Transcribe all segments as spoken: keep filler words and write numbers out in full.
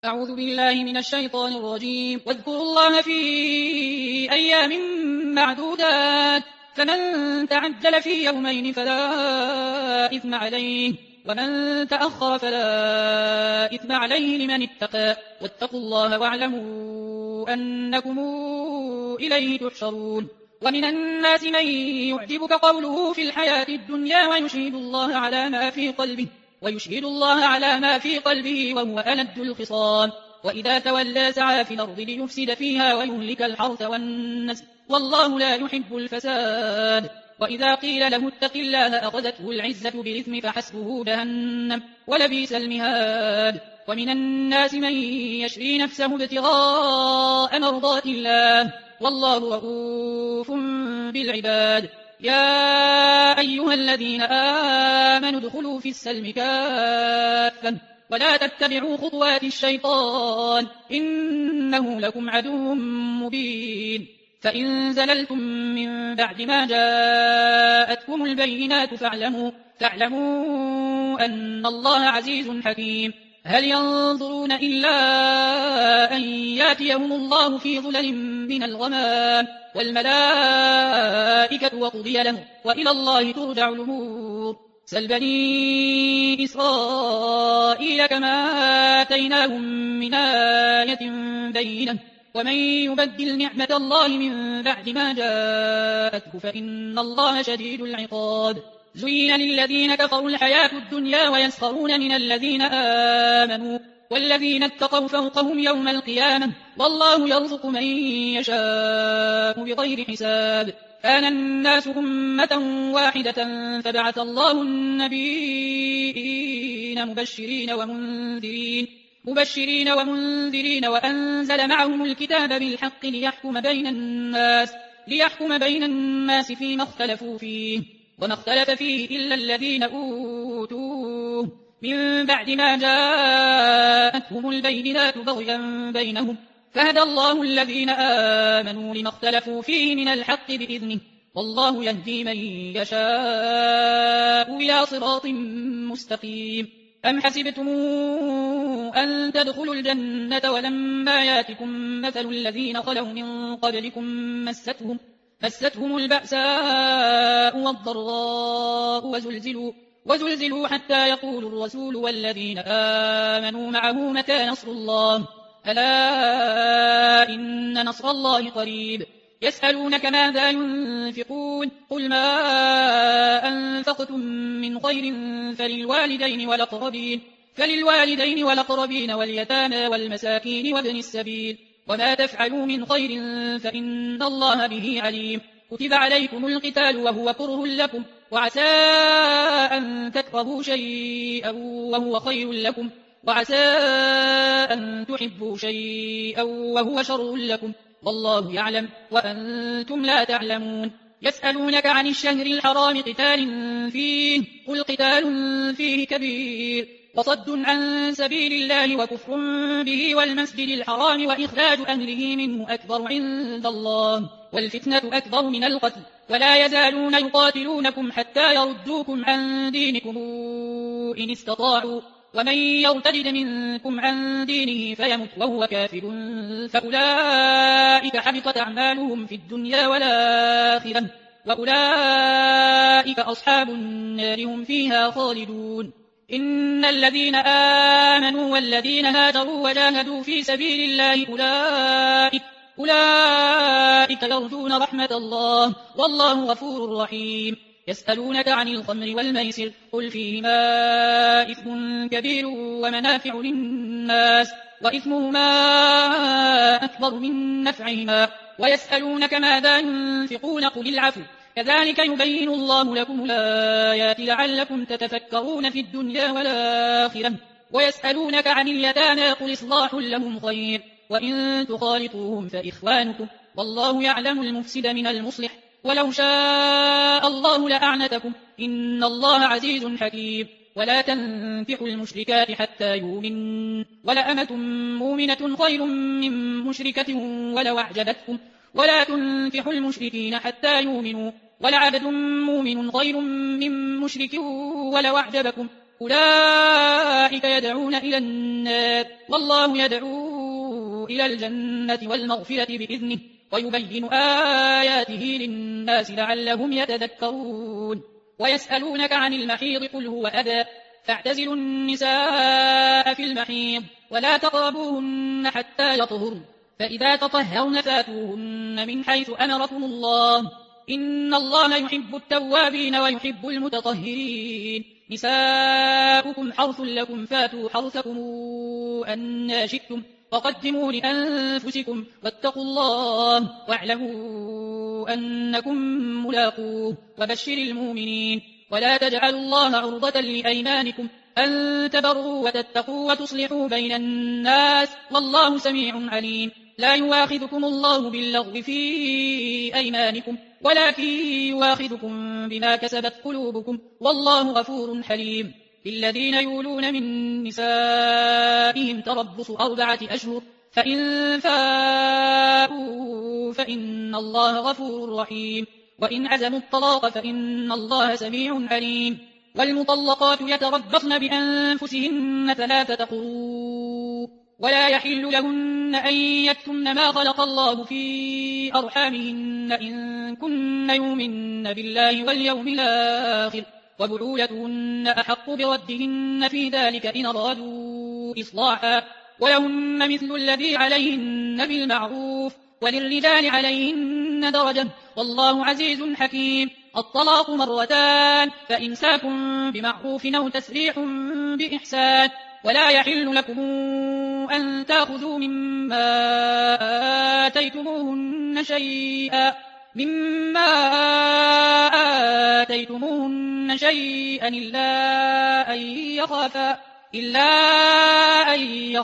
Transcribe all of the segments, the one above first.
أعوذ بالله من الشيطان الرجيم. واذكروا الله في أيام معدودات، فمن تعجل في يومين فلا إثم عليه، ومن تأخر فلا إثم عليه لمن اتقى. واتقوا الله واعلموا أنكم إليه تحشرون. ومن الناس من يعجبك قوله في الحياة الدنيا ويشهد الله على ما في قلبه ويشهد الله على ما في قلبه وهو ألد الخصام. وإذا تولى سعى في الأرض ليفسد فيها ويهلك الحرث والنسل، والله لا يحب الفساد. وإذا قيل له اتق الله أخذته العزة بالإثم فحسبه جهنم ولبئس المهاد. ومن الناس من يشري نفسه ابتغاء مرضات الله، والله رؤوف بالعباد. يا أيها الذين آمنوا ادخلوا في السلم كافة ولا تتبعوا خطوات الشيطان إنه لكم عدو مبين. فإن زللتم من بعد ما جاءتكم البينات فاعلموا, فاعلموا أن الله عزيز حكيم. هل ينظرون إلا أن ياتيهم الله في ظلل من الغمام والملائكة وقضي لهم وإلى الله ترجع الأمور. سل بني إسرائيل كما آتيناهم من آية بينة، ومن يبدل نعمة الله من بعد ما جاءته فإن الله شديد العقاب. زين للذين كفروا الحياة الدنيا ويسخرون من الذين آمنوا والذين اتقوا فوقهم يوم القيامة، والله يرزق من يشاء بغير حساب. كان الناس أمة واحدة فبعث الله النبيين مبشرين ومنذرين مبشرين ومنذرين وأنزل معهم الكتاب بالحق ليحكم بين الناس ليحكم بين الناس فيما اختلفوا فيه، وما اختلف فيه إلا الذين أوتوه من بعد ما جاءتهم البينات بغيا بينهم، فهدى الله الذين آمنوا لما اختلفوا فيه من الحق بإذنه، والله يهدي من يشاء إلى صراط مستقيم. أم حسبتم أن تدخلوا الجنة ولما ياتكم مثل الذين خلوا من قبلكم مستهم مستهم البأساء والضراء وزلزلوا, وزلزلوا حتى يقول الرسول والذين آمنوا معه متى نصر الله، ألا إن نصر الله قريب. يسألونك ماذا ينفقون قل ما أنفقتم من خير فللوالدين والأقربين فللوالدين والأقربين واليتامى والمساكين وابن السبيل، وما تفعلوا من خير فإن الله به عليم. كتب عليكم القتال وهو كره لكم، وعسى أن تكرهوا شيئا وهو خير لكم، وعسى أن تحبوا شيئا وهو شر لكم، والله يعلم وأنتم لا تعلمون. يسألونك عن الشهر الحرام قتال فيه قل قتال فيه كبير وصد عن سبيل الله وكفر به والمسجد الحرام وإخراج أهله منه أكبر عند الله والفتنة أكبر من القتل، ولا يزالون يقاتلونكم حتى يردوكم عن دينكم إن استطاعوا، ومن يرتد منكم عن دينه فيمت وهو كافر فأولئك حبطت أعمالهم في الدنيا والآخرة وأولئك أصحاب النار هم فيها خالدون. إن الذين آمنوا والذين هاجروا وجاهدوا في سبيل الله أولئك, أولئك يرجون رحمة الله والله غفور رحيم. يسألونك عن الخمر والميسر قل فيهما إثم كبير ومنافع للناس وإثمهما أكبر من نفعهما، ويسألونك ماذا ينفقون قل العفو كذلك يبين الله لكم الآيات لعلكم تتفكرون في الدنيا والآخرة. ويسألونك عن اليتامى قل إصلاح لهم خير وإن تخالطوهم فإخوانكم والله يعلم المفسد من المصلح ولو شاء الله لأعنتكم إن الله عزيز حكيم. ولا تنكحوا المشركات حتى يؤمنوا ولأمة مؤمنة خير من مشركة ولو أعجبتكم ولا تنكحوا المشركين حتى يؤمنوا ولعبد مؤمن خير من مشرك ولو أعجبكم أولئك يدعون إلى النار والله يدعو إلى الجنة والمغفرة بإذنه ويبين آياته للناس لعلهم يتذكرون ويسألونك عن المحيض قل هو أذى فاعتزلوا النساء في المحيض ولا تقربوهن حتى يطهرن فإذا تطهرن فاتوهن من حيث أمركم الله إن الله يحب التوابين ويحب المتطهرين نساؤكم حرث لكم فاتوا حرثكم أن شئتم وقدموا لأنفسكم واتقوا الله واعلموا أنكم ملاقوه وبشر المؤمنين ولا تجعلوا الله عرضة لأيمانكم أن تبروا وتتقوا وتصلحوا بين الناس والله سميع عليم لا يواخذكم الله باللغو في أيمانكم ولكن يواخذكم بما كسبت قلوبكم والله غفور حليم للذين يولون من نسائهم تربص أربعة أشهر فإن فاءوا فإن الله غفور رحيم وإن عزموا الطلاق فإن الله سميع عليم والمطلقات يتربصن بأنفسهن ثلاثة قروء ولا يحل لهن أن يكتمن ما خلق الله في أرحامهن إن كن يؤمن بالله واليوم الآخر وبعولتهن أحق بردهن في ذلك إن أرادوا إصلاحا ولهن مثل الذي عليهن بالمعروف وللرجال عليهن درجة والله عزيز حكيم الطلاق مرتان فإمساك بمعروف أو تسريح بإحسان ولا يحل لكم أن تأخذوا مما آتيتموهن شيئا مما آتيتموهن شيئا إلا أن يخافا إلا أن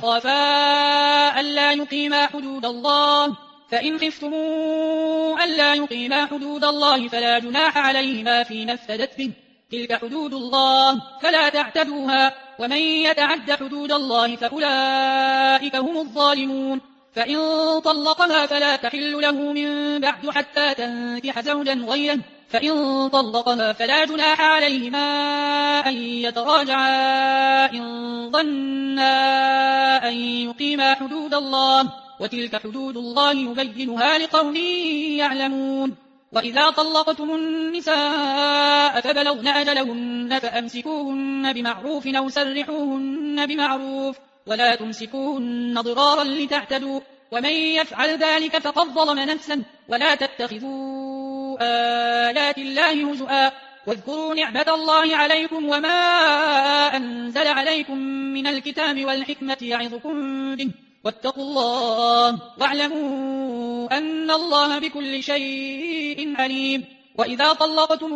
يخافا ألا يقيما حدود الله فإن خفتموا ألا يقيما حدود الله فلا جناح عليهما فيما افتدت به تلك حدود الله فلا تعتدوها ومن يتعد حدود الله فأولئك هم الظالمون فإن طلقها فلا تحل له من بعد حتى تنكح زوجا غيره فإن طلقها فلا جناح عليهما أن يتراجعا إن ظنا أن يقيما حدود الله وتلك حدود الله يبينها لقوم يعلمون وإذا طلقتم النساء فبلغن أجلهن فأمسكوهن بمعروف أو سرحوهن بمعروف ولا تمسكوهن ضرارا لتعتدوا ومن يفعل ذلك فقد ظلم نفسا ولا تتخذوا آيات الله هزؤا واذكروا نعمة الله عليكم وما أنزل عليكم من الكتاب والحكمة يعظكم به واتقوا الله واعلموا أن الله بكل شيء عليم وإذا طلقتم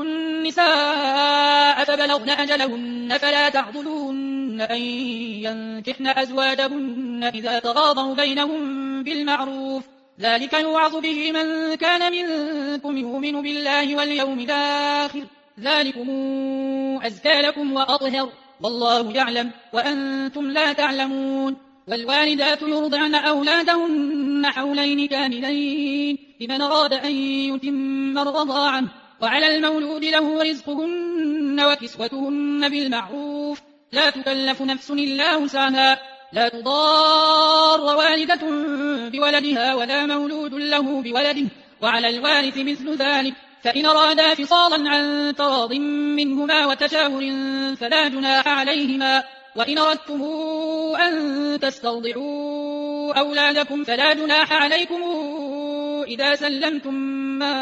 النساء فبلغن أجلهن فلا تعضلوهن أن ينكحن أزواجهن إذا تراضوا بينهم بالمعروف ذلك يوعظ به من كان منكم يؤمن بالله واليوم الآخر ذلكم أزكى لكم وأطهر والله يعلم وأنتم لا تعلمون والوالدات يرضعن أولادهن حولين كاملين لمن أراد أن يتم الرضاعة وعلى المولود له رزقهن وكسوتهن بالمعروف لا تكلف نفس إلا وسعها لا تضار والدة بولدها ولا مولود له بولده وعلى الوارث مثل ذلك فإن أرادا فصالا عن تراض منهما وتشاور فلا جناح عليهما وإن أردتم أن تسترضعوا أولادكم فلا جناح عليكم إذا سلمتم ما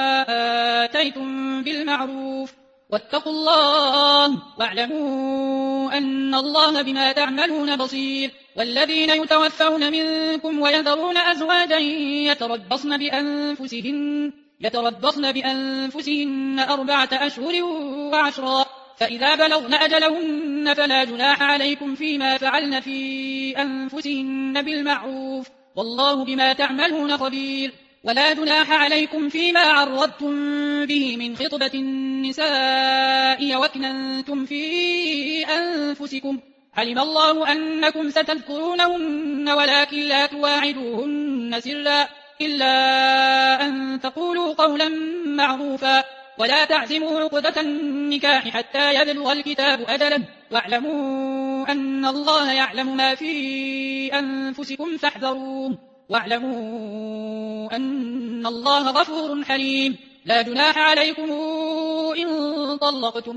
آتيتم بالمعروف واتقوا الله واعلموا أن الله بما تعملون بصير والذين يتوفون منكم ويذرون أزواجا يتربصن بأنفسهن يتربصن بأنفسهن أربعة أشهر وعشرا فإذا بلغن أجلهن فلا جناح عليكم فيما فعلن في أنفسهن بالمعروف والله بما تعملون خبير ولا جناح عليكم فيما عرضتم به من خطبة النساء وكننتم في أنفسكم علم الله أنكم ستذكرونهن ولكن لا تواعدوهن سرا إلا أن تقولوا قولا معروفا ولا تعزموا عقدة النكاح حتى يبلغ الكتاب أجله واعلموا أن الله يعلم ما في أنفسكم فاحذروه واعلموا أن الله غفور حليم. لا جناح عليكم إن طلقتم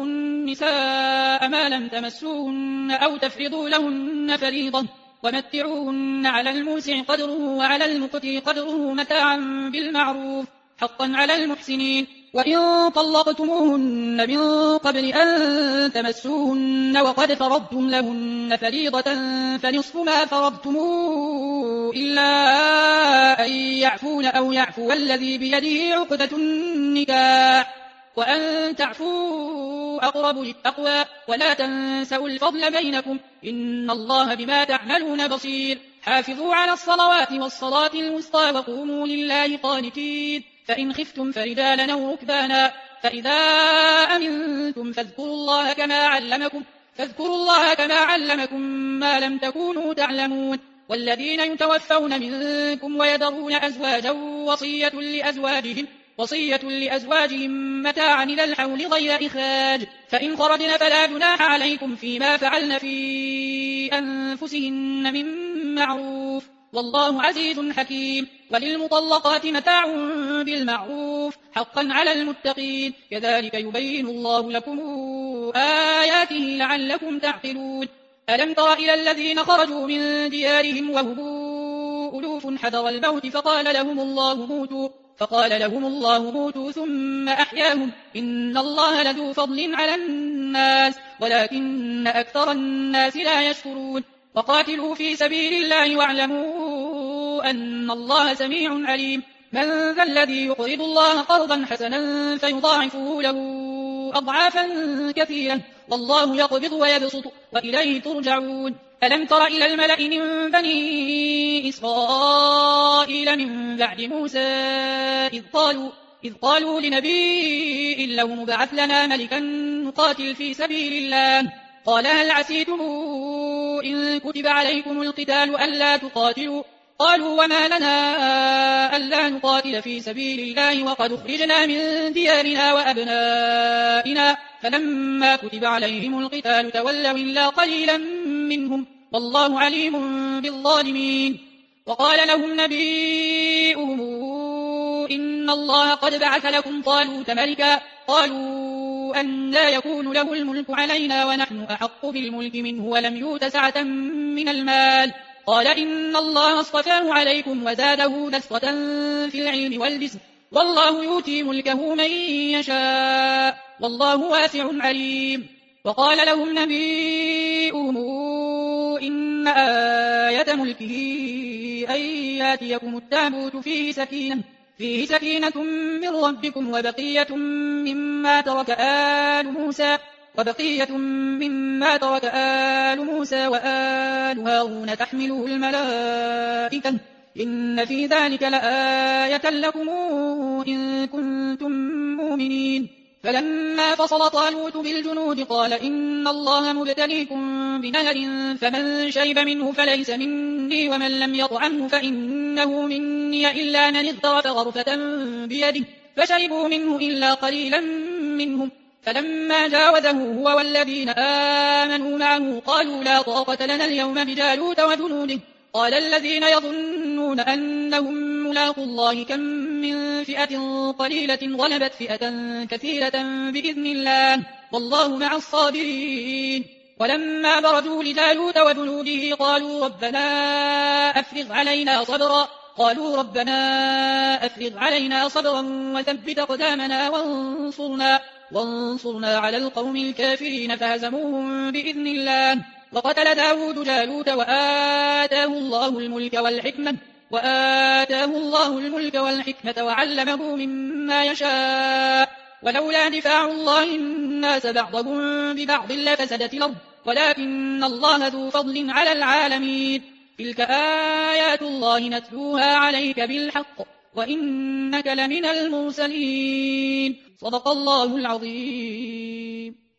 النساء ما لم تمسوهن أو تفرضوا لهن فريضة ومتعوهن على الموسع قدره وعلى المقتر قدره متاعا بالمعروف حقا على المحسنين. وإن طلقتموهن من قبل أن تمسوهن وقد فرضتم لهن فريضة فنصف ما فرضتم إلا أن يعفون أو يعفو الذي بيده عقدة النكاح وأن تعفوا أقرب للتقوى ولا تنسوا الفضل بينكم إن الله بما تعملون بصير. حافظوا على الصلوات والصلاة الوسطى وقوموا لله قانتين. فإن خفتم فرجالا أو ركبانا فإذا أمنتم فاذكروا الله كما علمكم فاذكروا الله كما علمكم ما لم تكونوا تعلمون. والذين يتوفون منكم ويذرون أزواجا وصية لأزواجهم وصية لأزواجهم متاعا إلى الحول غير إخراج فإن خرجن فلا جناح عليكم فيما فعلن في أنفسهن من معروف والله عزيز حكيم. وللمطلقات متاع بالمعروف حقا على المتقين كذلك يبين الله لكم آياته لعلكم تعقلون. ألم تر إلى الذين خرجوا من ديارهم وهم ألوف حذر الموت فقال لهم الله موتوا فقال لهم الله موتوا ثم أحياهم إن الله لذو فضل على الناس ولكن أكثر الناس لا يشكرون. وقاتلوا في سبيل الله واعلموا أن الله سميع عليم. من ذا الذي يقرض الله قرضا حسنا فيضاعفه له أضعافا كثيرة والله يقبض ويبسط وإليه ترجعون. ألم تر إلى الملأ من بني إسرائيل من بعد موسى إذ قالوا, إذ قالوا لنبي له مبعث لنا ملكا نقاتل في سبيل الله قال هل عسيتم إن كتب عليكم القتال ألا تقاتلوا قالوا وما لنا ألا نقاتل في سبيل الله وقد أخرجنا من ديارنا وأبنائنا فلما كتب عليهم القتال تولوا إلا قليلا منهم والله عليم بالظالمين. وقال لهم نبيهم إن الله قد بعث لكم طالوت ملكا قالوا أن لا يكون له الملك علينا ونحن أحق بالملك منه ولم يؤت سعة من المال قال إن الله اصطفاه عليكم وزاده بسطة في العلم والجسم والله يؤتي ملكه من يشاء والله واسع عليم. وقال لهم نبيهم إن آية ملكه أن ياتيكم التابوت فيه سكينة فيه سكينة من ربكم وبقية مما ترك آل موسى وبقية مما ترك آل موسى وآل هارون تحمله الملائكة إن في ذلك لآية لكم إن كنتم مؤمنين. فلما فصل طالوت بالجنود قال إن الله مبتليكم بنهر فمن شرب منه فليس مني ومن لم يطعمه فإنه مني إلا من اغترف غرفة بيده فشربوا منه إلا قليلا منهم فلما جاوزه هو والذين آمنوا معه قالوا لا طاقة لنا اليوم بجالوت وجنوده قال الذين يظنون أنهم ملاقوا الله كم من فئة قليلة غلبت فئة كثيرة بإذن الله والله مع الصابرين. ولما برزوا لجالوت وجنوده قالوا ربنا أفرغ علينا صبرا قالوا ربنا أفرغ علينا صبرا وثبت أقدامنا وانصرنا وانصرنا على القوم الكافرين فهزموهم بإذن الله. وقتل داود جالوت وآتاه الله الملك والحكمة وآتاه الله الملك والحكمة وعلمه مما يشاء ولولا دفاع الله الناس بعضهم ببعض لفسدت الأرض ولكن الله ذو فضل على العالمين. تلك آيات الله نتلوها عليك بالحق وإنك لمن المرسلين. صدق الله العظيم.